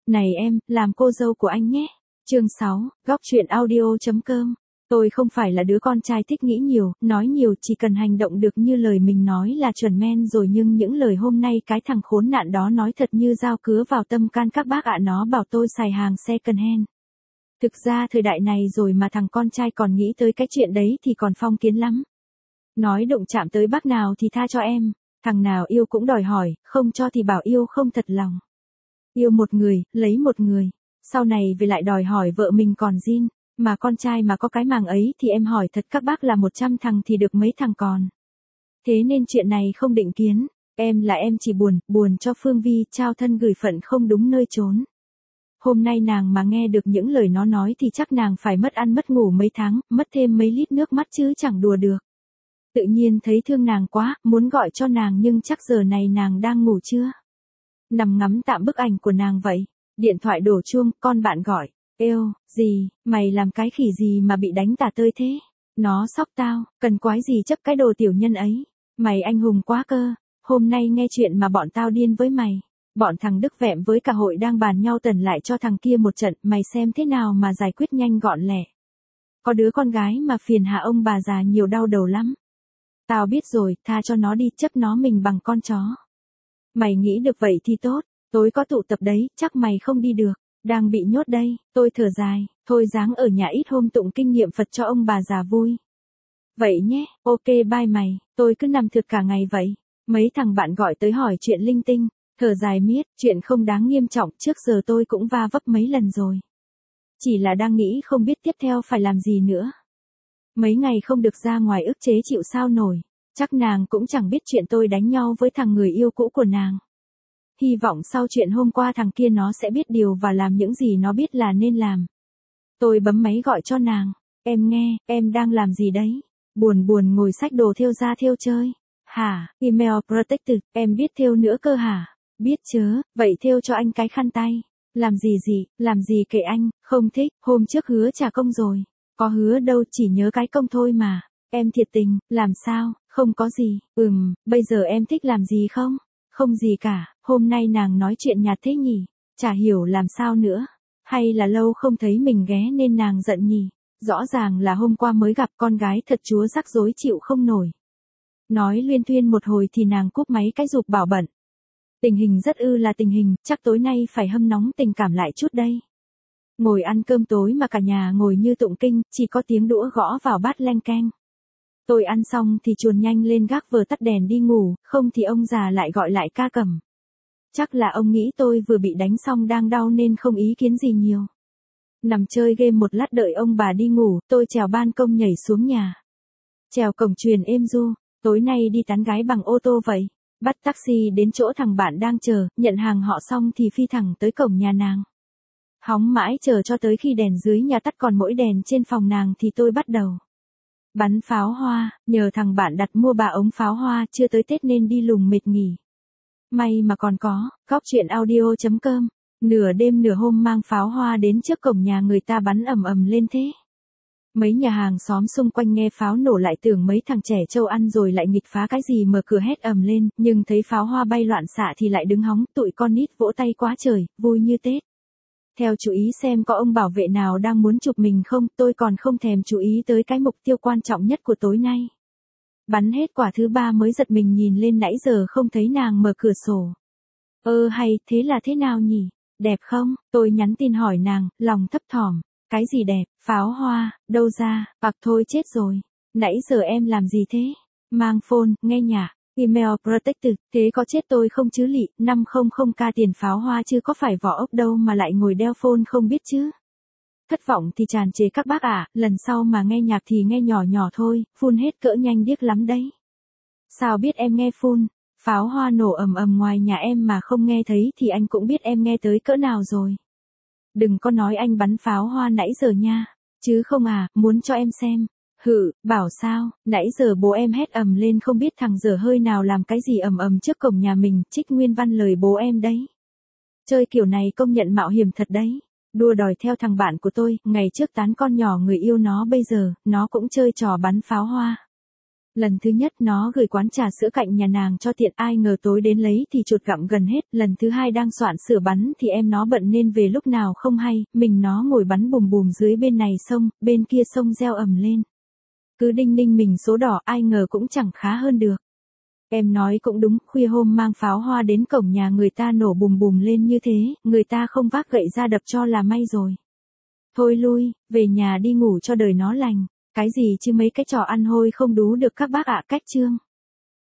Này em, làm cô dâu của anh nhé. Chương 6, góc truyện audio.com. Tôi không phải là đứa con trai thích nghĩ nhiều, nói nhiều, chỉ cần hành động được như lời mình nói là chuẩn men rồi, nhưng những lời hôm nay cái thằng khốn nạn đó nói thật như dao cứa vào tâm can các bác ạ. Nó bảo tôi xài hàng second hand. Thực ra thời đại này rồi mà thằng con trai còn nghĩ tới cái chuyện đấy thì còn phong kiến lắm. Nói đụng chạm tới bác nào thì tha cho em, thằng nào yêu cũng đòi hỏi, không cho thì bảo yêu không thật lòng. Yêu một người, lấy một người, sau này về lại đòi hỏi vợ mình còn zin, mà con trai mà có cái màng ấy thì em hỏi thật các bác là 100 thằng thì được mấy thằng còn. Thế nên chuyện này không định kiến, em là em chỉ buồn cho Phương Vi trao thân gửi phận không đúng nơi chốn. Hôm nay nàng mà nghe được những lời nó nói thì chắc nàng phải mất ăn mất ngủ mấy tháng, mất thêm mấy lít nước mắt chứ chẳng đùa được. Tự nhiên thấy thương nàng quá, muốn gọi cho nàng nhưng chắc giờ này nàng đang ngủ chưa? Nằm ngắm tạm bức ảnh của nàng vậy. Điện thoại đổ chuông, con bạn gọi. Êu, gì, mày làm cái khỉ gì mà bị đánh tả tơi thế? Nó sóc tao, cần quái gì chấp cái đồ tiểu nhân ấy. Mày anh hùng quá cơ, hôm nay nghe chuyện mà bọn tao điên với mày. Bọn thằng Đức Vẹm với cả hội đang bàn nhau tần lại cho thằng kia một trận, mày xem thế nào mà giải quyết nhanh gọn lẹ. Có đứa con gái mà phiền hạ ông bà già nhiều đau đầu lắm. Tao biết rồi, tha cho nó đi, chấp nó mình bằng con chó. Mày nghĩ được vậy thì tốt, tối có tụ tập đấy, chắc mày không đi được, đang bị nhốt đây. Tôi thở dài, thôi dáng ở nhà ít hôm tụng kinh nghiệm Phật cho ông bà già vui. Vậy nhé, ok bye mày, tôi cứ nằm thượt cả ngày vậy. Mấy thằng bạn gọi tới hỏi chuyện linh tinh, thở dài miết, chuyện không đáng nghiêm trọng, trước giờ tôi cũng va vấp mấy lần rồi. Chỉ là đang nghĩ không biết tiếp theo phải làm gì nữa. Mấy ngày không được ra ngoài ức chế chịu sao nổi. Chắc nàng cũng chẳng biết chuyện tôi đánh nhau với thằng người yêu cũ của nàng. Hy vọng sau chuyện hôm qua thằng kia nó sẽ biết điều và làm những gì nó biết là nên làm. Tôi bấm máy gọi cho nàng. Em nghe, em đang làm gì đấy? Buồn ngồi xách đồ thêu ra thêu chơi. Hả, email protected, em biết thêu nữa cơ hả? Biết chớ, vậy thêu cho anh cái khăn tay. Làm gì kệ anh, không thích, hôm trước hứa trả công rồi. Có hứa đâu, chỉ nhớ cái công thôi mà. Em thiệt tình, làm sao, không có gì, bây giờ em thích làm gì không? Không gì cả, hôm nay nàng nói chuyện nhạt thế nhỉ, chả hiểu làm sao nữa. Hay là lâu không thấy mình ghé nên nàng giận nhỉ, rõ ràng là hôm qua mới gặp, con gái thật chúa rắc rối chịu không nổi. Nói luyên thuyên một hồi thì nàng cúp máy cái giục bảo bận. Tình hình rất là tình hình, chắc tối nay phải hâm nóng tình cảm lại chút đây. Ngồi ăn cơm tối mà cả nhà ngồi như tụng kinh, chỉ có tiếng đũa gõ vào bát leng keng. Tôi ăn xong thì chuồn nhanh lên gác vừa tắt đèn đi ngủ, không thì ông già lại gọi lại ca cầm. Chắc là ông nghĩ tôi vừa bị đánh xong đang đau nên không ý kiến gì nhiều. Nằm chơi game một lát đợi ông bà đi ngủ, tôi trèo ban công nhảy xuống nhà. Trèo cổng truyền êm du, tối nay đi tán gái bằng ô tô vậy. Bắt taxi đến chỗ thằng bạn đang chờ, nhận hàng họ xong thì phi thẳng tới cổng nhà nàng. Hóng mãi chờ cho tới khi đèn dưới nhà tắt còn mỗi đèn trên phòng nàng thì tôi bắt đầu bắn pháo hoa, nhờ thằng bạn đặt mua 3 ống pháo hoa, chưa tới Tết nên đi lùng mệt nghỉ. May mà còn có, góc truyện audio.com, nửa đêm nửa hôm mang pháo hoa đến trước cổng nhà người ta bắn ầm lên thế. Mấy nhà hàng xóm xung quanh nghe pháo nổ lại tưởng mấy thằng trẻ trâu ăn rồi lại nghịch phá cái gì, mở cửa hét ầm lên, nhưng thấy pháo hoa bay loạn xạ thì lại đứng hóng, tụi con nít vỗ tay quá trời, vui như Tết. Theo chú ý xem có ông bảo vệ nào đang muốn chụp mình không, tôi còn không thèm chú ý tới cái mục tiêu quan trọng nhất của tối nay. Bắn hết quả thứ 3 mới giật mình nhìn lên, nãy giờ không thấy nàng mở cửa sổ. Hay, thế là thế nào nhỉ? Đẹp không? Tôi nhắn tin hỏi nàng, lòng thấp thỏm. Cái gì đẹp? Pháo hoa, đâu ra? Thôi chết rồi. Nãy giờ em làm gì thế? Mang phone, nghe nhạc. Email protected, thế có chết tôi không chứ lị, 500k tiền pháo hoa chứ có phải vỏ ốc đâu mà lại ngồi đeo phone không biết chứ. Thất vọng thì tràn trề các bác ạ, lần sau mà nghe nhạc thì nghe nhỏ nhỏ thôi, phun hết cỡ nhanh điếc lắm đấy. Sao biết em nghe phun? Pháo hoa nổ ầm ngoài nhà em mà không nghe thấy thì anh cũng biết em nghe tới cỡ nào rồi. Đừng có nói anh bắn pháo hoa nãy giờ nha, chứ không muốn cho em xem. Bảo sao, nãy giờ bố em hét ầm lên không biết thằng dở hơi nào làm cái gì ầm trước cổng nhà mình, trích nguyên văn lời bố em đấy. Chơi kiểu này công nhận mạo hiểm thật đấy. Đua đòi theo thằng bạn của tôi, ngày trước tán con nhỏ người yêu nó, bây giờ, nó cũng chơi trò bắn pháo hoa. Lần thứ nhất nó gửi quán trà sữa cạnh nhà nàng cho tiện, ai ngờ tối đến lấy thì chuột gặm gần hết. Lần thứ hai đang soạn sửa bắn thì em nó bận nên về lúc nào không hay, mình nó ngồi bắn bùm bùm dưới bên này sông, bên kia sông reo ầm lên. Cứ đinh ninh mình số đỏ, ai ngờ cũng chẳng khá hơn được. Em nói cũng đúng, khuya hôm mang pháo hoa đến cổng nhà người ta nổ bùm bùm lên như thế, người ta không vác gậy ra đập cho là may rồi. Thôi lui, về nhà đi ngủ cho đời nó lành. Cái gì chứ mấy cái trò ăn hôi không đú được các bác ạ. Cách chương